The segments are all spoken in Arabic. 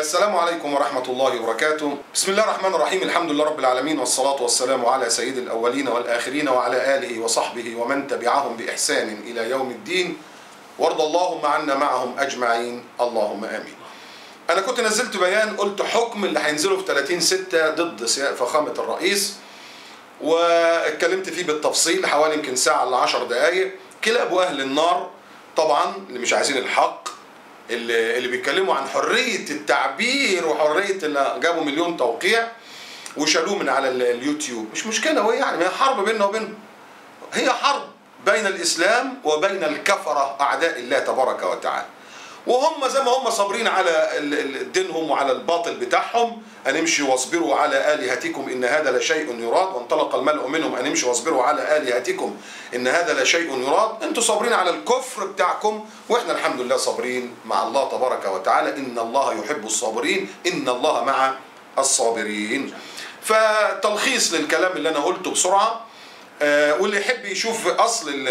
السلام عليكم ورحمة الله وبركاته. بسم الله الرحمن الرحيم. الحمد لله رب العالمين، والصلاة والسلام على سيد الأولين والآخرين وعلى آله وصحبه ومن تبعهم بإحسان إلى يوم الدين، وارض اللهم عنا معهم أجمعين، اللهم آمين. أنا كنت نزلت بيان قلت حكم اللي هينزله في 30/6 ضد فخامة الرئيس، واتكلمت فيه بالتفصيل حوالي يمكن ساعة إلا 10 دقايق. كلاب أهل النار طبعا اللي مش عايزين الحق، اللي بيتكلموا عن حرية التعبير وحرية اللي جابوا مليون توقيع وشالوه من على اليوتيوب. مش مشكلة، هو يعني هي حرب بيننا وبينهم، هي حرب بين الإسلام وبين الكفرة أعداء الله تبارك وتعالى، وهم زي ما هم صابرين على دينهم وعلى الباطل بتاعهم. أن امشوا واصبروا على آلهتكم إن هذا لشيء يراد، وانطلق الملأ منهم أن امشوا واصبروا على آلهتكم إن هذا لشيء يراد. أنتوا صابرين على الكفر بتاعكم، وإحنا الحمد لله صابرين مع الله تبارك وتعالى. إن الله يحب الصابرين، إن الله مع الصابرين. فتلخيص للكلام اللي أنا قلته بسرعة، واللي يحب يشوف أصل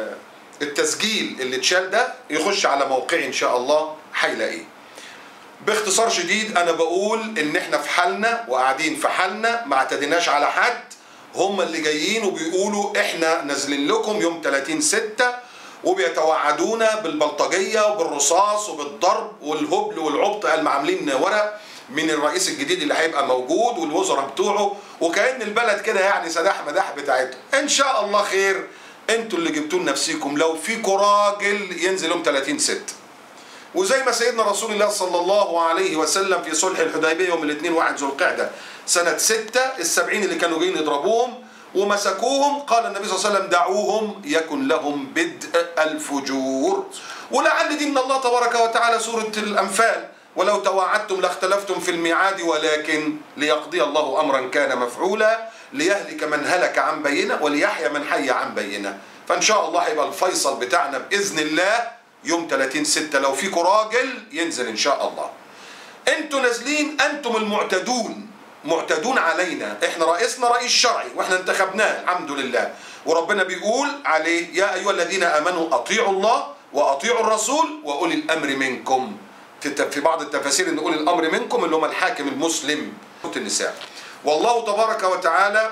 التسجيل اللي اتشال ده يخش على موقعي إن شاء الله هيلاقيه. باختصار شديد أنا بقول إن إحنا في حالنا وقاعدين في حالنا، ما اعتديناش على حد. هم اللي جايين وبيقولوا إحنا نازلين لكم يوم 30/6 وبيتوعدونا بالبلطجية وبالرصاص وبالضرب والهبل والعبط. قال عاملين ورق من الرئيس الجديد اللي هيبقى موجود والوزراء بتوعه، وكأن البلد كده يعني سداح مداح بتاعتهم. إن شاء الله خير. انتوا اللي جبتوا لنفسيكم. لو فيكوا راجل ينزل يوم 30/6، وزي ما سيدنا رسول الله صلى الله عليه وسلم في صلح الحديبية يوم الاثنين 1 ذو القعدة سنة 6 السبعين اللي كانوا جايين يضربوهم ومسكوهم، قال النبي صلى الله عليه وسلم دعوهم يكن لهم بدء الفجور. ولعل دي من الله تبارك وتعالى، سورة الأنفال: ولو توعدتم لاختلفتم في الميعاد ولكن ليقضي الله أمرا كان مفعولا ليهلك من هلك عن بينه وليحيى من حي عن بينه. فإن شاء الله هيبقى الفيصل بتاعنا بإذن الله يوم 30/6. لو فيكم راجل ينزل إن شاء الله. أنتوا نازلين، أنتم المعتدون، معتدون علينا. إحنا رئيسنا رئيس شرعي وإحنا انتخبناه الحمد لله، وربنا بيقول عليه: يا أيها الذين آمنوا أطيعوا الله وأطيعوا الرسول وأولي الأمر منكم. في بعض التفاسير ان أولي الأمر منكم اللي هم الحاكم المسلم النساء. والله تبارك وتعالى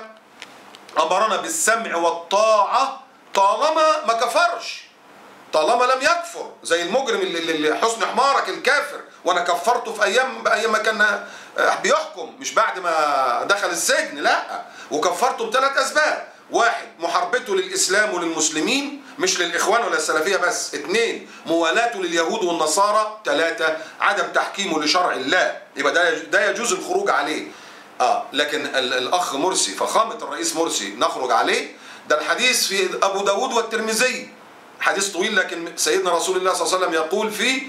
أمرنا بالسمع والطاعة طالما ما كفرش، طالما لم يكفر، زي المجرم اللي حسن حمارك الكافر وانا كفرته في ايام ما كان بيحكم، مش بعد ما دخل السجن، لا، وكفرته ب3 أسباب: 1 محاربته للإسلام وللمسلمين، مش للإخوان ولا السلفية بس. 2 موالاته لليهود والنصارى. 3 عدم تحكيمه لشرع الله، يبقى ده يجوز الخروج عليه. لكن الأخ مرسي، فخامة الرئيس مرسي، نخرج عليه؟ ده الحديث في أبو داود والترمذي، حديث طويل، لكن سيدنا رسول الله صلى الله عليه وسلم يقول فيه: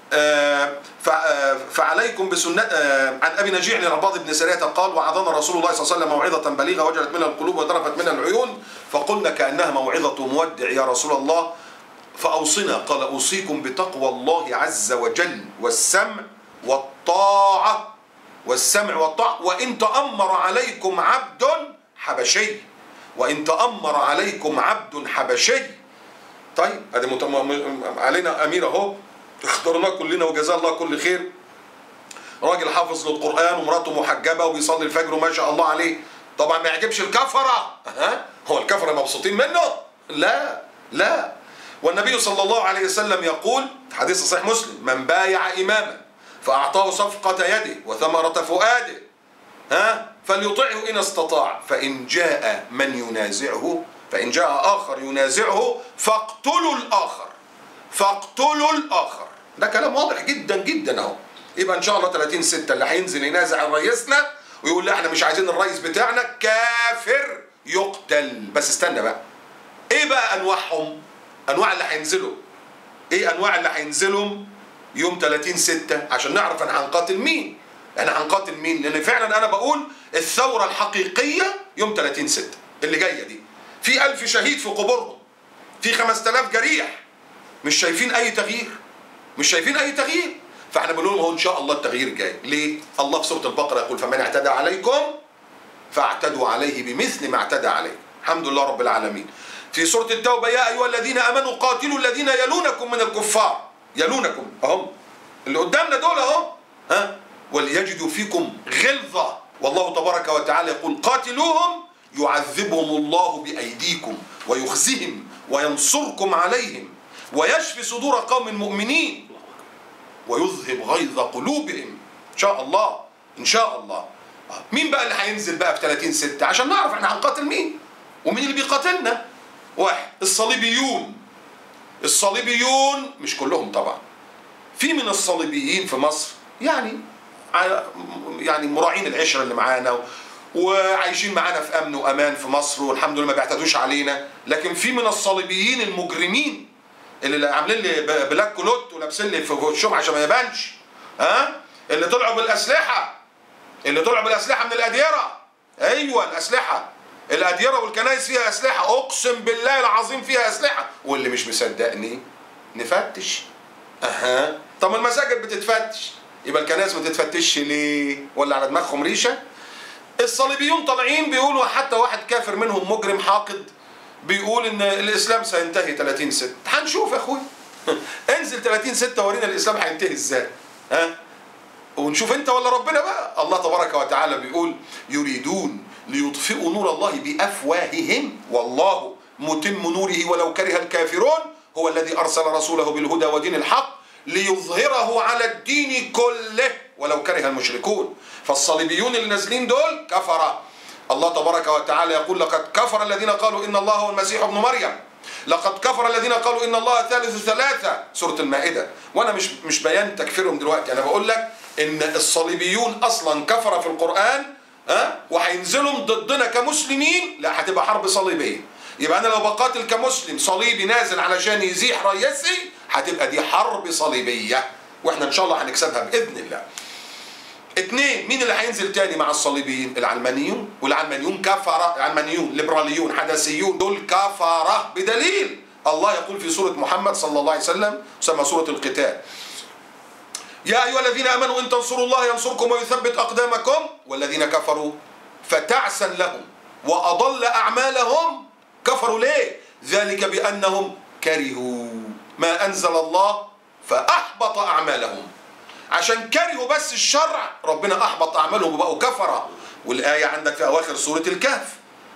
فعليكم بسنة. عن أبي نجيع للعباض بن سرية قال: وعظنا رسول الله صلى الله عليه وسلم موعظة بليغة وجلت منها القلوب وذرفت منها العيون، فقلنا كأنها موعظة مودع يا رسول الله، فأوصنا. قال: أوصيكم بتقوى الله عز وجل والسمع والطاعة، والسمع والطاعة، وإن تأمر عليكم عبد حبشي، وإن تأمر عليكم عبد حبشي. طيب ادي علينا امير اهو، اخترناه كلنا وجزاه الله كل خير، راجل حافظ للقران ومراته محجبه وبيصلي الفجر وما شاء الله عليه. طبعا ما يعجبش الكفره، هو الكفره مبسوطين منه؟ لا لا. والنبي صلى الله عليه وسلم يقول في حديث صحيح مسلم: من بايع اماما فاعطاه صفقه يده وثمره فؤاده فليطعه ان استطاع، فان جاء من ينازعه، فإن جاء آخر ينازعه فاقتلوا الآخر، فاقتلوا الآخر. ده كلام واضح جدا جدا اهو. يبقى إن شاء الله 30/6 اللي هينزل ينازع رئيسنا ويقول: لا احنا مش عايزين الرئيس بتاعنا، كافر يقتل. بس استنى بقى، ايه بقى انواعهم؟ انواع اللي هينزلوا ايه؟ انواع اللي هينزلهم يوم 30/6 عشان نعرف احنا هنقاتل مين. احنا هنقاتل مين؟ لان فعلا انا بقول الثورة الحقيقية يوم 30/6 اللي جاية دي. في 1000 شهيد في قبورهم، في 5000 جريح، مش شايفين أي تغيير، مش شايفين أي تغيير. فاحنا بنقول لهم هو إن شاء الله التغيير جاي. ليه؟ الله في سورة البقرة يقول: فمن اعتدى عليكم فاعتدوا عليه بمثل ما اعتدى عليه. الحمد لله رب العالمين. في سورة التوبة: يا أيها الذين آمنوا قاتلوا الذين يلونكم من الكفار. يلونكم أهم اللي قدامنا دول أهم، وليجدوا فيكم غلظة. والله تبارك وتعالى يقول قاتلوهم يعذبهم الله بأيديكم ويخزهم وينصركم عليهم ويشفي صدور قوم مؤمنين ويذهب غيظ قلوبهم إن شاء الله. إن شاء الله. مين بقى اللي هينزل بقى في 30/6 عشان نعرف احنا هنقاتل مين ومين اللي بيقاتلنا؟ واحد، الصليبيون. الصليبيون مش كلهم طبعا، في من الصليبيين في مصر يعني مراعين العشرة اللي معانا وعايشين معانا في امن وامان في مصر والحمد لله ما بيعتدوش علينا، لكن في من الصليبيين المجرمين اللي عاملين لي بلاك كلوت ولابسين لي في وشهم عشان ما يبانش، اللي طلعوا بالاسلحه، من الاديره. ايوه الاديره والكنائس فيها اسلحه، اقسم بالله العظيم فيها اسلحه. واللي مش مصدقني نفتش. طب المساجد بتتفتش، يبقى الكنائس ما تتفتش ليه؟ ولا على دماغهم ريشه؟ الصليبيون طالعين بيقولوا، حتى واحد كافر منهم مجرم حاقد بيقول ان الاسلام سينتهي 30/6. هنشوف يا اخويا. انزل 30/6 ورينا الاسلام هينتهي ازاي. ونشوف انت ولا ربنا بقى. الله تبارك وتعالى بيقول يريدون ليطفئوا نور الله بافواههم والله متم نوره ولو كره الكافرون هو الذي ارسل رسوله بالهدى ودين الحق ليظهره على الدين كله ولو كره المشركون. فالصليبيون اللي نازلين دول كفرة. الله تبارك وتعالى يقول لقد كفر الذين قالوا إن الله هو المسيح ابن مريم، لقد كفر الذين قالوا إن الله ثالث ثلاثة، سورة المائدة. وأنا مش بيان تكفيرهم دلوقتي، أنا بقول لك إن الصليبيون أصلا كفر في القرآن، وهينزلوا ضدنا كمسلمين، لا هتبقى حرب صليبية. يبقى أنا لو بقاتل كمسلم صليبي نازل علشان يزيح رئيسي هتبقى دي حرب صليبية، واحنا ان شاء الله هنكسبها باذن الله. اتنين، مين اللي هينزل تاني مع الصليبيين؟ العلمانيون. والعلمانيون كفرة، العلمانيون ليبراليون حداثيون دول كفرة بدليل الله يقول في سورة محمد صلى الله عليه وسلم تسمى سورة القتال: يا ايها الذين امنوا ان تنصروا الله ينصركم ويثبت اقدامكم والذين كفروا فتعسا لهم واضل اعمالهم. كفروا ليه؟ ذلك بانهم كرهوا ما انزل الله فاحبط اعمالهم. عشان كرهوا بس الشرع ربنا احبط اعمالهم وبقوا كفره. والايه عندك في اواخر سوره الكهف: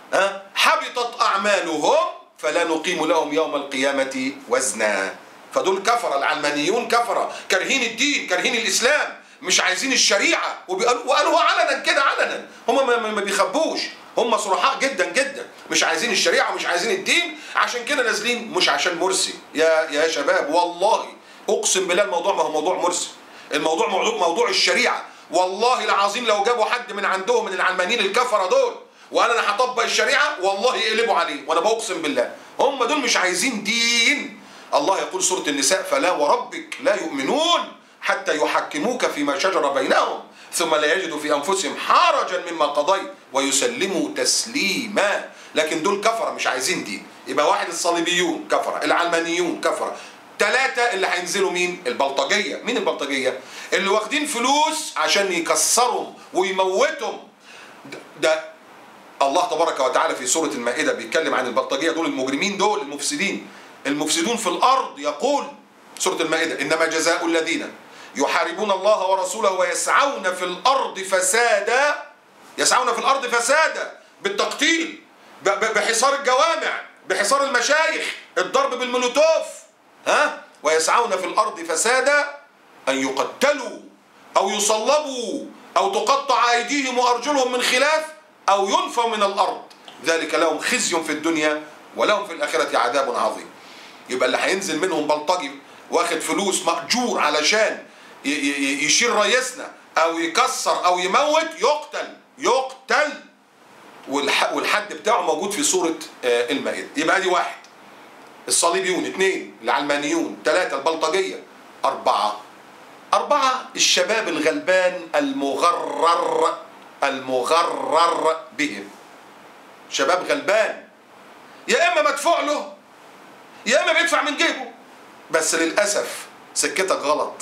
حبطت اعمالهم فلا نقيم لهم يوم القيامه وزنا. فدول كفره، العلمانيون كفره، كارهين الدين، كارهين الاسلام، مش عايزين الشريعه، وقالوها علنا كده علنا، هم ما بيخبوش، هم صرحاء جدا جدا، مش عايزين الشريعه ومش عايزين الدين. عشان كده نازلين، مش عشان مرسي يا شباب، والله اقسم بالله الموضوع ما هو موضوع مرسي، الموضوع موضوع الشريعه. والله العظيم لو جابوا حد من عندهم من العلمانيين الكفره دول وقال انا هطبق الشريعه والله يقلبوا عليه، وانا بقسم بالله هم دول مش عايزين دين. الله يقول سوره النساء: فلا وربك لا يؤمنون حتى يحكموك فيما شجر بينهم ثم لا يجدوا في انفسهم حرجا مما قضيت ويسلموا تسليما. لكن دول كفره مش عايزين دين. يبقى واحد الصليبيون كفره، العلمانيون كفره. ثلاثة اللي هينزلوا مين؟ البلطجية. مين البلطجية؟ اللي واخدين فلوس عشان يكسرهم ويموتهم. ده الله تبارك وتعالى في سورة المائدة بيتكلم عن البلطجية دول، المجرمين دول، المفسدون في الأرض. يقول سورة المائدة: إنما جزاء الذين يحاربون الله ورسوله ويسعون في الأرض فسادا، يسعون في الأرض فسادا بالتقتيل، بحصار الجوامع، بحصار المشايخ، الضرب بالمولوتوف، ويسعون في الأرض فسادا أن يقتلوا أو يصلبوا أو تقطع أيديهم وأرجلهم من خلاف أو ينفوا من الأرض ذلك لهم خزي في الدنيا ولهم في الآخرة عذاب عظيم. يبقى اللي هينزل منهم بلطجي واخد فلوس مأجور علشان يشيل رئيسنا أو يكسر أو يموت يقتل والحد بتاعه موجود في سورة المائدة. يبقى دي واحد الصليبيون، اثنين العلمانيون، ثلاثة البلطجية، أربعة الشباب الغلبان المغرر بهم. شباب غلبان يا إما مدفوع له يا إما بيدفع من جيبه، بس للأسف سكتك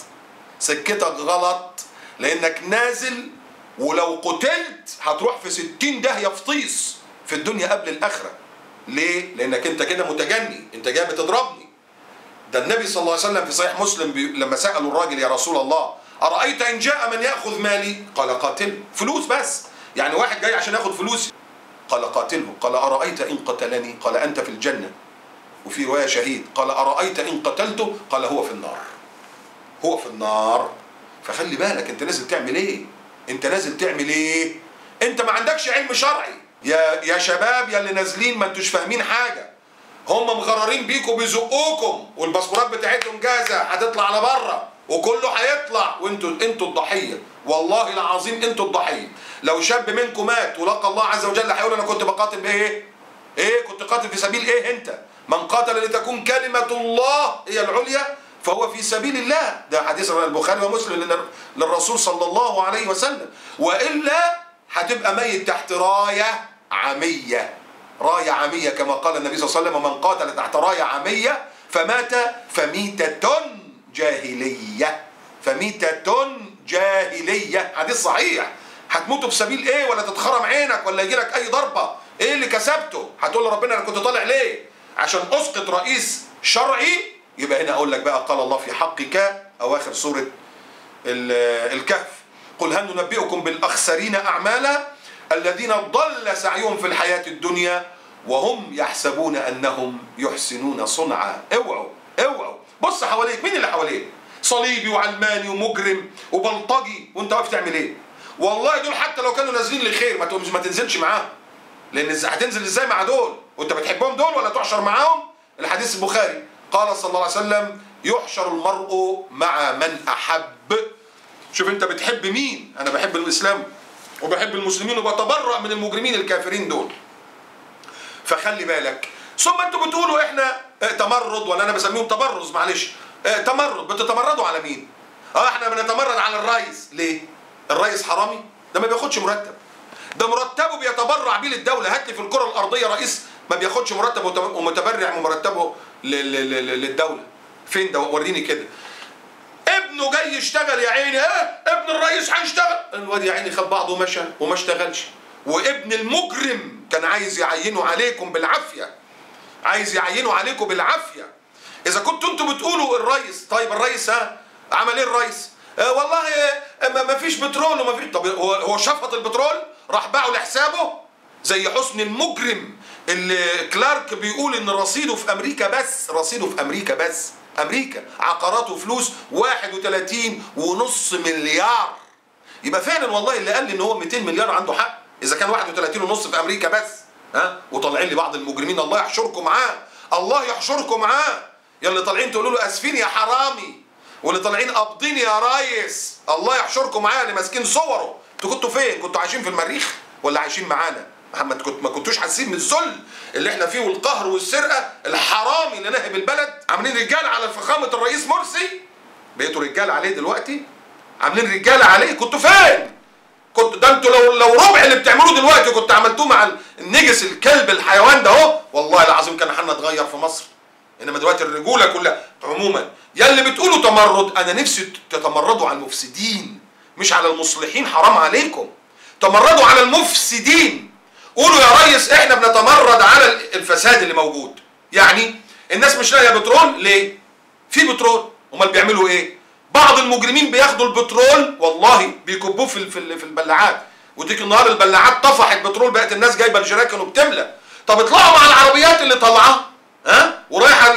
غلط لأنك نازل ولو قتلت هتروح في 60 داهية فطيس في الدنيا قبل الآخرة. ليه؟ لأنك أنت كده متجني، أنت جاي بتضربني. ده النبي صلى الله عليه وسلم في صحيح مسلم لما سألوا الراجل: يا رسول الله أرأيت إن جاء من يأخذ مالي؟ قال قاتله. فلوس بس، يعني واحد جاي عشان ياخد فلوسي، قال قاتله. قال أرأيت إن قتلني؟ قال أنت في الجنة. وفي رواية شهيد، قال أرأيت إن قتلته؟ قال هو في النار. هو في النار. فخلي بالك انت نازل تعمل ايه؟ انت نازل تعمل ايه؟ انت ما عندكش علم شرعي. يا شباب يا اللي نازلين ما انتوش فاهمين حاجة. هم مغررين بيكم بيزقوكم، والباسبورات بتاعتهم جاهزة هتطلع على بره وكله هيطلع، وانتوا الضحية. والله العظيم انتوا الضحية. لو شاب منكم مات ولقى الله عز وجل هيقول انا كنت بقاتل بايه؟ ايه كنت قاتل في سبيل ايه انت؟ من قاتل لتكون كلمة الله هي العليا فهو في سبيل الله. ده حديث البخاري ومسلم للرسول صلى الله عليه وسلم. وإلا هتبقى ميت تحت راية عامية. راية عامية كما قال النبي صلى الله عليه وسلم: ومن قاتل تحت راية عامية فمات فميتة جاهلية. فميتة جاهلية، حديث صحيح. هتموتوا في سبيل ايه؟ ولا تتخرم عينك ولا يجي لك اي ضربة؟ ايه اللي كسبته؟ هتقول لربنا انا كنت طالع ليه؟ عشان اسقط رئيس شرعي؟ يبقى هنا اقول لك بقى قال الله في حقك اواخر سورة الكهف: قل هل ننبئكم بالاخسرين اعمالا الذين ضل سعيهم في الحياة الدنيا وهم يحسبون انهم يحسنون صنعا. اوعوا اوعوا. بص حواليك، مين اللي حواليك؟ صليبي وعلماني ومجرم وبلطجي، وانت واقف تعمل ايه؟ والله دول حتى لو كانوا نازلين لخير ما تنزلش معاهم، لان هتنزل ازاي مع دول وانت بتحبهم دول ولا تحشر معاهم؟ الحديث البخاري قال صلى الله عليه وسلم: يحشر المرء مع من احب. شوف انت بتحب مين. انا بحب الاسلام وبحب المسلمين وبتبرأ من المجرمين الكافرين دول. فخلي بالك. ثم انتوا بتقولوا احنا تمرد، ولا انا بسميهم تبرز، معلش تمرد. بتتمردوا على مين؟ احنا بنتمرد على الرئيس. ليه؟ الرئيس حرامي؟ ده ما بياخدش مرتب، ده مرتبه بيتبرع بيه للدولة. هات لي في الكرة الأرضية رئيس ما بياخدش مرتب ومتبرع مرتبه للدولة. فين ده؟ وريني كده. ابنه جاي يشتغل يا عيني، ابن الرئيس هيشتغل، الواد يا عيني خد بعضه ومشى وما اشتغلش. وابن المجرم كان عايز يعينه عليكم بالعافية، عايز يعينه عليكم بالعافية. إذا كنتوا انتوا بتقولوا الرئيس، طيب الرئيس عمل ايه الرئيس؟ والله ما فيش بترول وما فيش. طب هو شفط البترول راح باعه لحسابه زي حسني المجرم اللي كلارك بيقول ان رصيده في امريكا بس، رصيده في امريكا بس، امريكا عقارات وفلوس 31.5 مليار. يبقى فعلا والله اللي قال لي ان هو 200 مليار عنده حق. اذا كان 31.5 في امريكا بس، وطالعين لي بعض المجرمين الله يحشركم معاه، الله يحشركم معاه. يا اللي طالعين تقولوا له اسفين يا حرامي، واللي طالعين قابضين يا ريس، الله يحشركم معاه. اللي ماسكين صوره، انتوا كنتوا فين؟ كنتوا عايشين في المريخ ولا عايشين معانا؟ ما كنتوش حاسين بالذل اللي احنا فيه والقهر والسرقه؟ الحرامي اللي نهب البلد عاملين رجال على فخامه الرئيس مرسي، بقيتوا رجال عليه دلوقتي، عاملين رجال عليه. كنتوا فين؟ كنت ده انتوا لو ربع اللي بتعملوه دلوقتي كنت عملتوه مع النجس الكلب الحيوان ده اهو، والله العظيم كان حالنا اتغير في مصر. انما دلوقتي الرجوله كلها. عموما يا اللي بتقولوا تمرد، انا نفسي تتمردوا على المفسدين مش على المصلحين. حرام عليكم، تمردوا على المفسدين. قولوا يا ريس احنا بنتمرد على الفساد اللي موجود. يعني الناس مش لاقيه بترول ليه؟ في بترول، امال بيعملوا ايه؟ بعض المجرمين بياخدوا البترول والله بيكبوه في البلاعات، وديك النهار البلاعات طفحت بترول، بقت الناس جايبه الجراكن وبتملى. طب اطلعوا مع العربيات اللي طالعه ورايحه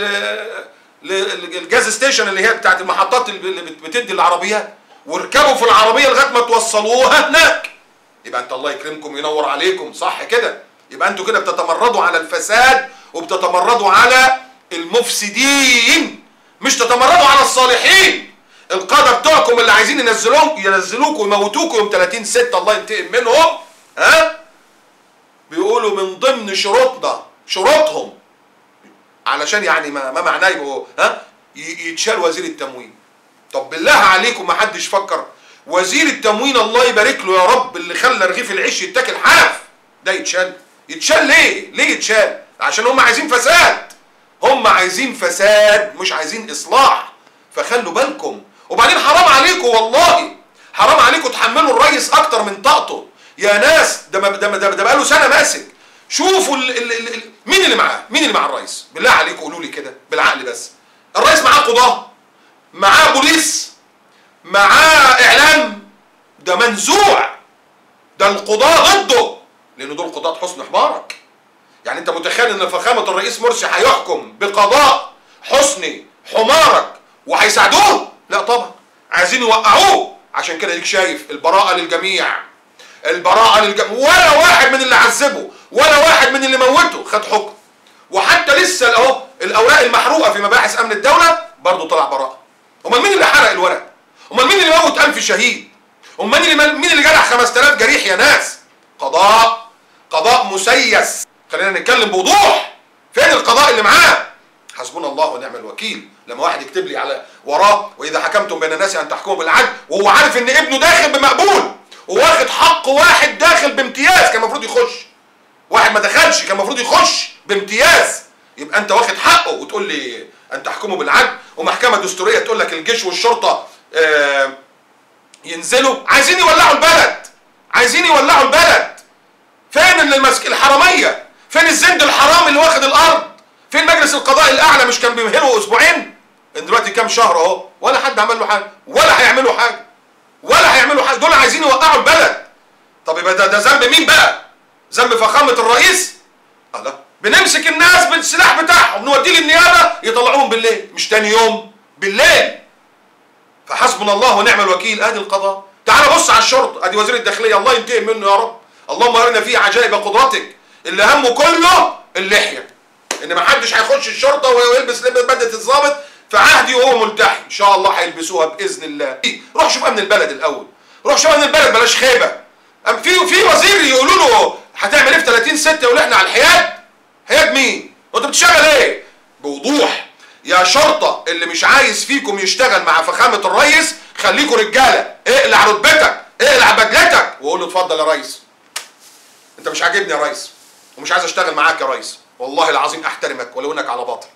الجاز ستيشن اللي هي بتاعت المحطات اللي بتدي العربيات، واركبوا في العربيه لغايه ما توصلوها هناك. يبقى انت الله يكرمكم ينور عليكم، صح كده؟ يبقى انتوا كده بتتمردوا على الفساد وبتتمردوا على المفسدين، مش تتمردوا على الصالحين. القادة بتوعكم اللي عايزين ينزلوكم ويموتوكم يوم 30/6 الله ينتقم منهم، بيقولوا من ضمن شروطهم علشان يعني ما معناه يبقوا يتشال وزير التموين. طب بالله عليكم ما حدش فكر وزير التموين الله يبارك له يا رب اللي خلى رغيف العيش يتاكل حاف ده يتشال؟ يتشال ليه؟ ليه يتشال؟ عشان هم عايزين فساد، هم عايزين فساد مش عايزين اصلاح. فخلوا بالكم. وبعدين حرام عليكم والله، حرام عليكم تحملوا الرئيس اكتر من طاقته يا ناس. ده بقاله سنه ماسك. شوفوا مين اللي معاه، مين اللي مع الرئيس؟ بالله عليكم قولوا لي كده بالعقل بس. الرئيس معاه قضاه، معاه بوليس، معاه اعلام، ده منزوع، ده القضاة ضده، لان دول قضاة حسن حمارك. يعني انت متخيل ان فخامة الرئيس مرسي هيحكم بقضاء حسن حمارك وهيساعدوه؟ لا طبعا، عايزين يوقعوه. عشان كده ديك شايف البراءة للجميع، البراءة للجميع، ولا واحد من اللي عذبه ولا واحد من اللي موته خد حكم. وحتى لسه اهو الاوراق المحروقة في مباحث امن الدولة برضه طلع براءة. امال مين اللي حرق الورق؟ امال مين اللي موت 1000 شهيد؟ امال مين اللي جرح 5000 جريح يا ناس؟ قضاء مسيس. خلينا نتكلم بوضوح، فين القضاء اللي معاه؟ حسبنا الله ونعم الوكيل. لما واحد يكتب لي على وراه واذا حكمتم بين الناس ان تحكموا بالعدل، وهو عارف ان ابنه داخل بمقبول وواخد حق واحد داخل بامتياز كان المفروض يخش، واحد ما دخلش كان المفروض يخش بامتياز، يبقى انت واخد حقه وتقول لي ان تحكموا بالعدل؟ ومحكمه دستوريه تقول لك الجيش والشرطه ينزلوا. عايزين يولعوا البلد، عايزين يولعوا البلد. فين الحراميه؟ فين الزند الحرام اللي واخد الارض؟ فين مجلس القضاء الاعلى؟ مش كان بيمهلوا اسبوعين؟ دلوقتي كام شهر اهو ولا حد عمل له حاجه ولا هيعملوا حاجه ولا هيعملوا حاجه. دول عايزين يوقعوا البلد. طب يبقى ده ذنب مين بقى؟ ذنب فخامه الرئيس؟ الله، بنمسك الناس بالسلاح بتاعهم نوديه للنيابه يطلعوهم بالليل، مش تاني يوم بالليل. فحسبنا الله ونعم الوكيل. ادي القضاء. تعال بص على الشرطه، ادي وزير الداخليه الله ينتقم منه يا رب. اللهم ارنا فيه عجائب قدرتك، اللي همه كله اللحيه، ان ما حدش هيخش الشرطه ويلبس بدله الضابط في عهدي وهو ملتحي. ان شاء الله هيلبسوها باذن الله. روح شوف امن البلد الاول، روح شوف امن البلد، بلاش خيبه. في وزير يقولوا له هتعمل ايه في 30/6 يقول احنا على الحياد؟ حياد مين؟ وانت بتشتغل ايه؟ بوضوح يا شرطه اللي مش عايز فيكم يشتغل مع فخامه الرئيس خليكم رجاله، اقلع رتبتك، اقلع بدلتك وقول له اتفضل يا ريس، انت مش عاجبني يا ريس ومش عايز اشتغل معاك يا ريس، والله العظيم احترمك ولو انك على باطل.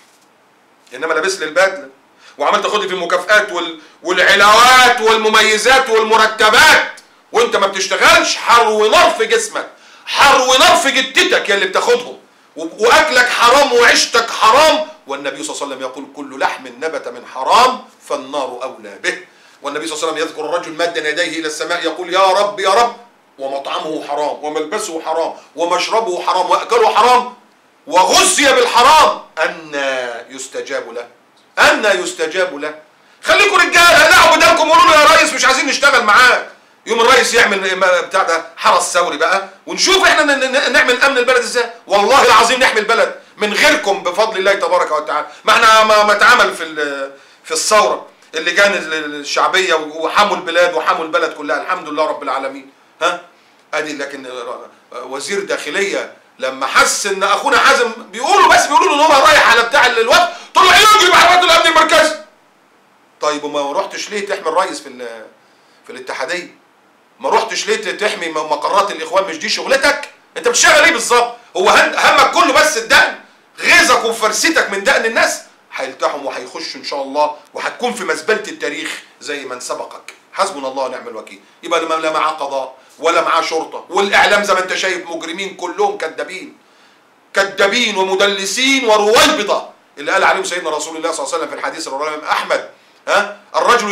انما لابس لي البدله وعمال تاخد لي في المكافآت والعلاوات والمميزات والمرتبات وانت ما بتشتغلش، حر ونار في جسمك، حر ونار في جتتك يا اللي بتاخدهم، واكلك حرام وعيشتك حرام. والنبي صلى الله عليه وسلم يقول كل لحم نبت من حرام فالنار اولى به. والنبي صلى الله عليه وسلم يذكر الرجل مد يديه الى السماء يقول يا رب يا رب، ومطعمه حرام وملبسه حرام ومشربه حرام واكله حرام وغذي بالحرام، أنى يستجاب له؟ أنى يستجاب له؟ خليكم رجاله، اقلعوا بدانكم وقولوا له يا ريس مش عايزين نشتغل معاك. يوم الرئيس يعمل بتاع ده حرس ثوري بقى ونشوف احنا نعمل امن البلد ازاي. والله العظيم نحمي البلد من غيركم بفضل الله تبارك وتعالى. ما احنا ما اتعمل في الثوره اللجان الشعبيه وحموا البلاد وحموا البلد كلها الحمد لله رب العالمين. ها ادي. لكن وزير داخليه لما حس ان اخونا حازم بيقولوا له ان هو رايح على بتاع الوقت طلع يجري بعربات الامن المركزي. طيب وما رحتش ليه تحمي الرئيس في الاتحاديه؟ ما رحتش ليه تحمي مقرات الاخوان؟ مش دي شغلتك؟ انت بتشتغل ايه بالظبط؟ هو همك كله بس الدقن؟ غيظك وفرستك من دقن الناس هيلتحم وهيخشوا ان شاء الله وهتكون في مزبله التاريخ زي من سبقك. حسبنا الله ونعم الوكيل. يبقى لا معاه قضاء ولا معاه شرطه، والاعلام زي ما انت شايف مجرمين كلهم كذابين ومدلسين ورويبضه اللي قال عليهم سيدنا رسول الله صلى الله عليه وسلم في الحديث اللي رواه الامام احمد. الرجل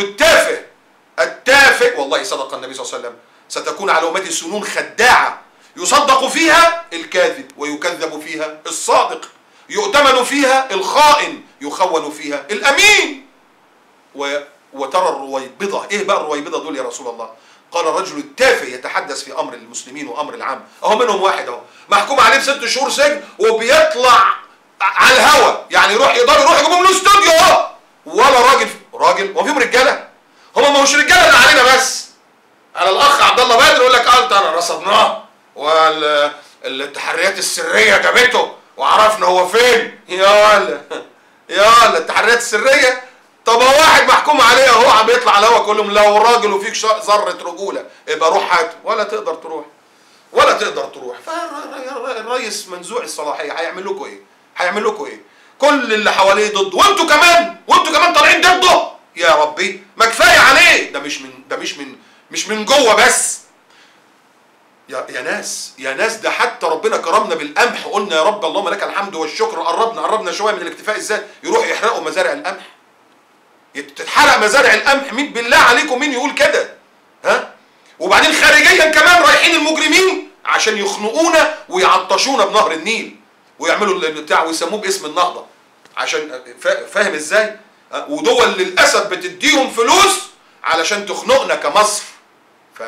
التافه والله صدق النبي صلى الله عليه وسلم ستكون على امتي سنون خداعه يصدق فيها الكاذب ويكذب فيها الصادق، يؤتمن فيها الخائن يخون فيها الامين. وترى الرويبضه. ايه بقى الرويبضه دول يا رسول الله؟ قال الرجل التافه يتحدث في امر المسلمين وامر العام. اهو منهم واحد اهو محكوم عليه ب6 شهور سجن وبيطلع على الهوا، يعني يروح يجيبهم له استوديو اهو. ولا راجل وفيهم رجاله. هم مش رجاله اللي علينا بس، على الاخ عبد الله بدر يقول لك انا رصدناه والتحريات السريه جابته وعرفنا هو فين. يلا التحريات السريه. طب هو واحد محكوم عليه اهو عم يطلع على الهوا كلهم لو راجل وفيك ذره رجوله يبقى روح هات، ولا تقدر تروح. فالرئيس منزوع الصلاحيه. هيعمل لكم ايه؟ كل اللي حواليه ضد وانتوا كمان طالعين ضده. يا ربي ما كفايه عليه. ده مش من جوه بس. يا ناس ده حتى ربنا كرمنا بالقمح، قلنا يا رب اللهم لك الحمد والشكر، قربنا شويه من الاكتفاء الذاتي، يروح يحرقوا مزارع القمح. تتحرق مزارع القمح. مين بالله عليكم مين يقول كده؟ ها؟ وبعدين خارجيا كمان رايحين المجرمين عشان يخنقونا ويعطشونا بنهر النيل ويعملوا البتاع ويسموه باسم النهضه. عشان فاهم ازاي؟ ودول للاسف بتديهم فلوس علشان تخنقنا كمصر. ف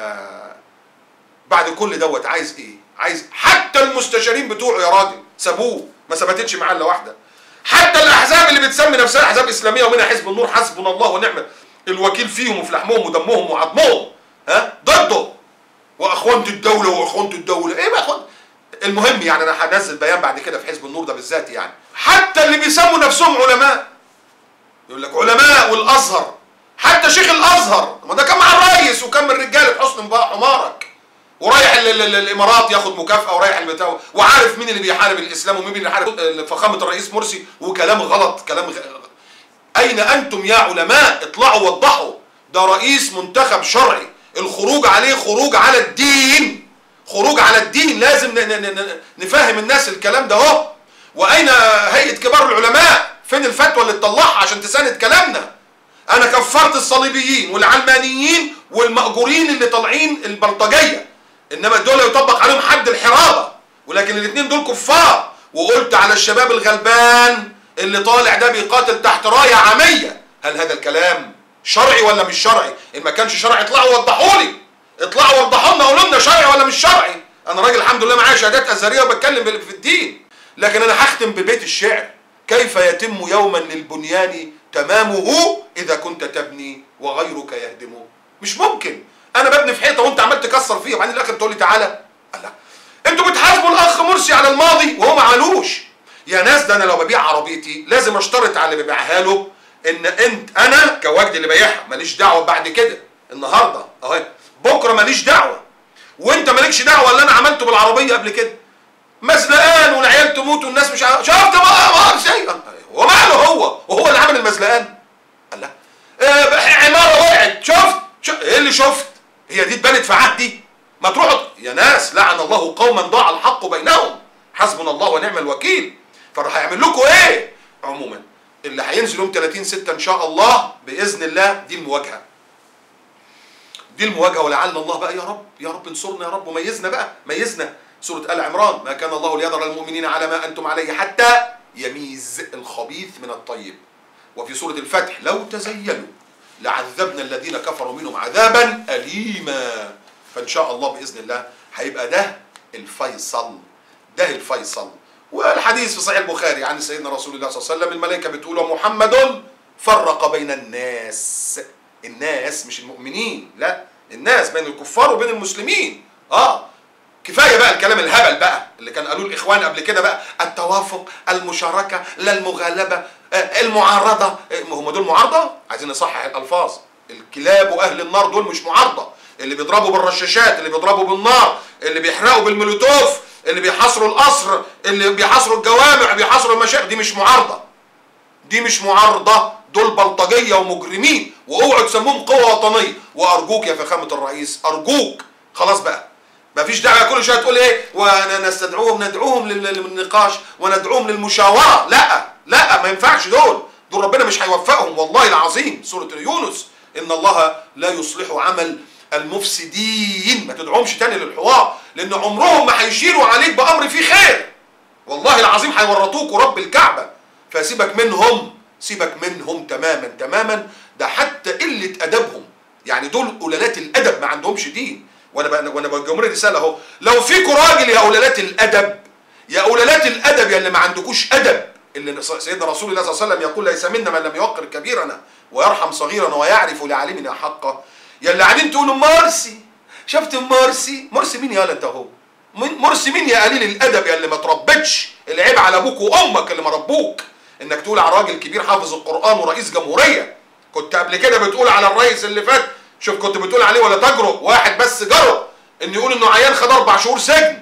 بعد كل دوت عايز ايه؟ عايز حتى المستشارين بتوعه يا راجل سابوه، ما ثبتتش معاه الا واحده. حتى الاحزاب اللي بتسمي نفسها احزاب اسلاميه ومنها حزب النور حسبنا الله ونعم الوكيل فيهم وفي لحمهم ودمهم وعظمهم، ضده. واخوانة الدوله واخوانة الدوله ايه بقى اخوان؟ المهم يعني انا هنزل بيان بعد كده في حزب النور ده بالذات. يعني حتى اللي بيسموا نفسهم علماء يقول لك علماء والازهر، حتى شيخ الازهر ما ده كان مع الرئيس وكان من رجاله حسن مبارك حمارك، ورايح الامارات ياخد مكافاه ورايح البتاع، وعارف مين اللي بيحارب الاسلام ومين اللي بيحارب فخامه الرئيس مرسي، وكلام غلط كلام اين انتم يا علماء؟ اطلعوا وضحوا. ده رئيس منتخب شرعي، الخروج عليه خروج على الدين، خروج على الدين. لازم نفهم الناس الكلام ده اهو. واين هيئه كبار العلماء؟ فين الفتوى اللي تطلعها عشان تساند كلامنا؟ انا كفرت الصليبيين والعلمانيين والمأجورين اللي طالعين البلطجيه، انما دول يطبق عليهم حد الحرابه، ولكن الاثنين دول كفار. وقلت على الشباب الغلبان اللي طالع ده بيقاتل تحت رايه عاميه، هل هذا الكلام شرعي ولا مش شرعي؟ ان ما كانش شرعي اطلعوا وضحوا لي، اطلعوا وضحوا لنا قولوا لنا شرعي ولا مش شرعي. انا راجل الحمد لله معايا شهادات ازهريه وبتكلم في الدين، لكن انا هختم ببيت الشعر: كيف يتم يوما للبنيان تمامه اذا كنت تبني وغيرك يهدمه. مش ممكن انا ببني في حيطه وانت عمال تكسر فيها وبعدين الاخر تقول لي تعالى. لا، انتوا بتحاسبوا الاخ مرسي على الماضي وهو ما عملوش. يا ناس ده انا لو ببيع عربيتي لازم اشترط على اللي ببيعها له ان انا كوجد اللي بايعها ماليش دعوه بعد كده. النهارده اهي، بكره ماليش دعوه، وانت مالكش دعوه اللي انا عملته بالعربيه قبل كده. مزلقان والعيال تموت والناس مش عارف. شفت بقى شيء هو ماله هو وهو اللي عامل المزلقان؟ قال لا عماره وقعت. شفت ايه اللي شفت؟ هي دي اتبنت في عهدي؟ ما تروحوا يا ناس. لعن الله قوما ضاع الحق بينهم حسبنا الله ونعم الوكيل. فراح هيعمل لكم ايه؟ عموما اللي هينزل يوم 30/6 ان شاء الله باذن الله دي المواجهه. دي المواجهه، ولعل الله بقى يا رب انصرنا يا رب وميزنا بقى، ميزنا. سوره ال عمران: ما كان الله ليذر المؤمنين على ما انتم عليه حتى يميز الخبيث من الطيب. وفي سوره الفتح: لو تزينوا لعذبنا الذين كفروا منهم عذابا أليما. فإن شاء الله بإذن الله هيبقى ده الفيصل، ده الفيصل. والحديث في صحيح البخاري عن سيدنا رسول الله صلى الله عليه وسلم: الملائكة بتقول ومحمد فرق بين الناس. الناس مش المؤمنين، لا، الناس بين الكفار وبين المسلمين. كفايه بقى الكلام الهبل بقى اللي كان قالوه الاخوان قبل كده بقى: التوافق، المشاركه، لا المغالبه، المعارضه. هم دول معارضه؟ عايزين نصحح الالفاظ. الكلاب واهل النار دول مش معارضه. اللي بيضربوا بالرشاشات، اللي بيضربوا بالنار، اللي بيحرقوا بالمولوتوف، اللي بيحاصروا القصر، اللي بيحاصروا الجوامع، بيحاصروا المشايخ، دي مش معارضه. دي مش معارضه، دول بلطجيه ومجرمين. واوعوا تسموهم قوه وطنيه. وارجوك يا فخامه الرئيس، ارجوك خلاص بقى، مفيش داعي كل شويه تقول ايه ندعوهم للنقاش وندعوهم للمشاوره. لا ما ينفعش. دول ربنا مش هيوفقهم والله العظيم. سوره يونس: ان الله لا يصلح عمل المفسدين. ما تدعوهمش تاني للحوار، لان عمرهم ما هيشيروا عليك بامر فيه خير. والله العظيم هيورطوك ورب الكعبه. فسيبك منهم، سيبك منهم تماما. ده حتى قله ادبهم، يعني دول قلالات الادب ما عندهمش دين. وانا بجمهور الرساله اهو: لو فيكم راجل يا قلالات الادب، يا قلالات الادب يا اللي ما عندكوش ادب، اللي سيدنا رسول الله صلى الله عليه وسلم يقول: ليس منا من لم يوقر كبيرنا ويرحم صغيرنا ويعرف لعالمنا حقه. يا اللي قاعدين تقولوا مرسي، شفت مرسي مين يالا انت اهو؟ مرسي مين يا قليل الادب يا اللي ما تربتش؟ العيب على ابوك وامك اللي ما ربوك، انك تقول على راجل كبير حافظ القران ورئيس جمهوريه. كنت قبل كده بتقول على الرئيس اللي فات، شوف كنت بتقول عليه ولا تجرؤ واحد بس جرؤ ان يقول انه عيان خد 4 شهور سجن.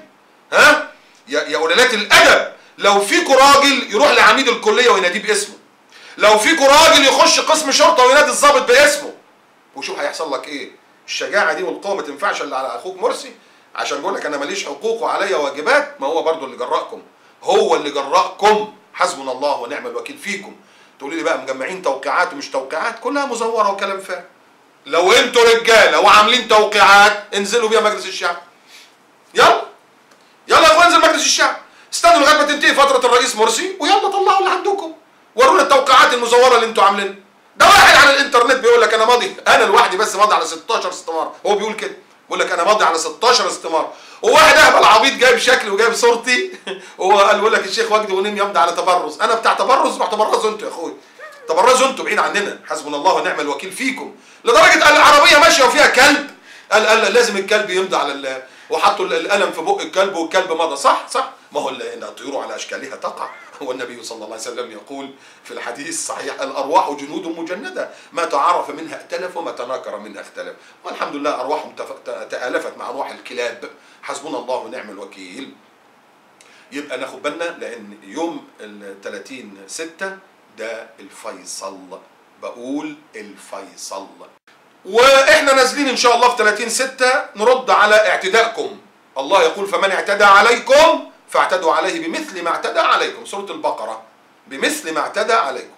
يا قلالات الادب، لو فيكوا راجل يروح لعميد الكليه ويناديه باسمه، لو فيكوا راجل يخش قسم شرطه وينادي الضابط باسمه، وشوف هيحصل لك ايه. الشجاعه دي والقوه ما تنفعش الا على اخوك مرسي عشان بيقول لك انا ماليش حقوق وعليا واجبات. ما هو برضو اللي جرأكم، هو اللي جرأكم. حسبنا الله ونعم الوكيل فيكم. تقولي لي بقى مجمعين توقيعات ومش توقيعات، كلها مزوره وكلام فارغ. لو انتوا رجاله وعاملين توقيعات انزلوا بيها مجلس الشعب. يلا يلا يا اخوان، انزل مجلس الشعب، استنوا لغايه ما تنتهي فتره الرئيس مرسي ويلا طلعوا اللي عندكم، ورونا التوقيعات المزوره اللي انتوا عاملينها. ده واحد على الانترنت بيقول لك انا ماضي، انا لوحدي بس ماضي على 16 استماره، هو بيقول كده، بيقول لك انا ماضي على 16 استماره، وواحد اهبل عبيط جايب شكلي وجايب صورتي وهو قال بيقول لك الشيخ وجدي ونيم يمضي على تبرز. انا بتاع تبرز؟ روح تبرزوا انتوا يا اخويا، تبرزوا انتوا بعيد عننا، حسبنا الله ونعم الوكيل فيكم. لدرجه قال العربيه ماشيه وفيها كلب، قال لازم الكلب يمضي على وحطوا القلم في بق الكلب والكلب مضى. صح صح، ما هو ان الطيور على اشكالها تقع، هو النبي صلى الله عليه وسلم يقول في الحديث الصحيح الارواح جنود مجنده، ما تعارف منها ائتلف وما تناكر منها اختلف، والحمد لله ارواحهم تآلفت مع ارواح الكلاب، حسبنا الله ونعم الوكيل. يبقى ناخد بالنا لان يوم 30/6 ده الفيصل، بقول الفيصل، واحنا نازلين ان شاء الله في 30/6 نرد على اعتدائكم. الله يقول فمن اعتدى عليكم فاعتدوا عليه بمثل ما اعتدى عليكم، سورة البقرة، بمثل ما اعتدى عليكم.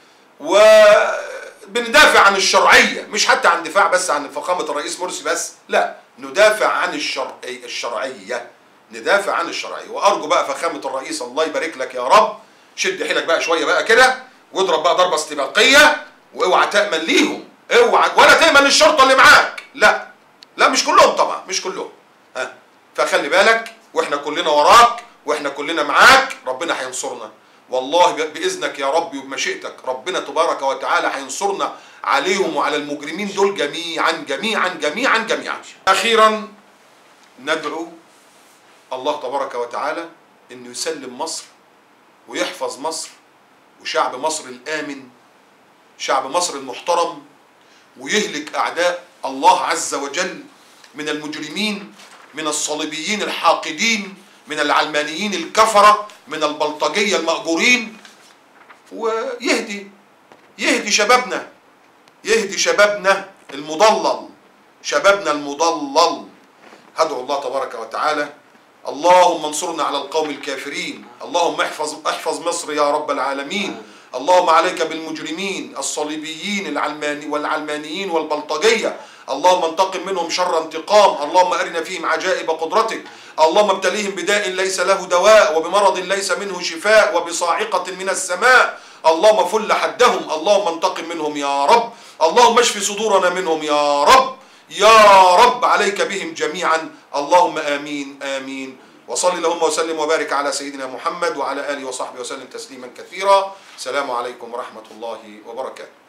وبندافع عن الشرعية، مش حتى عن دفاع بس عن فخامة الرئيس مرسي بس، لا، ندافع عن الشرعية، ندافع عن الشرعية. وارجو بقى فخامة الرئيس الله يبارك لك يا رب، شد حيلك بقى شوية بقى كده، واضرب بقى ضربة استباقية، واوعى تأمن ليهم، اوعى ولا تأمن للشرطة اللي معاك، لا لا، مش كلهم طبعا، مش كلهم، فخلي بالك، واحنا كلنا وراك واحنا كلنا معاك، ربنا هينصرنا والله باذنك يا رب وبمشيئتك، ربنا تبارك وتعالى هينصرنا عليهم وعلى المجرمين دول جميعا جميعا جميعا جميعا. اخيرا ندعو الله تبارك وتعالى انه يسلم مصر ويحفظ مصر وشعب مصر الامن، شعب مصر المحترم، ويهلك اعداء الله عز وجل من المجرمين، من الصليبيين الحاقدين، من العلمانيين الكفرة، من البلطجية المأجورين، ويهدي شبابنا، يهدي شبابنا المضلل، شبابنا المضلل. هدعو الله تبارك وتعالى اللهم انصرنا على القوم الكافرين، اللهم احفظ مصر يا رب العالمين، اللهم عليك بالمجرمين الصليبيين والعلمانيين والبلطجية، اللهم انتقم منهم شر انتقام، اللهم أرنا فيهم عجائب قدرتك، اللهم ابتليهم بداء ليس له دواء وبمرض ليس منه شفاء وبصاعقة من السماء، اللهم فل حدهم، اللهم انتقم منهم يا رب، اللهم اشف صدورنا منهم يا رب، يا رب عليك بهم جميعا، اللهم آمين آمين. وصل اللهم وسلم وبارك على سيدنا محمد وعلى آله وصحبه وسلم تسليما كثيرا. السلام عليكم ورحمة الله وبركاته.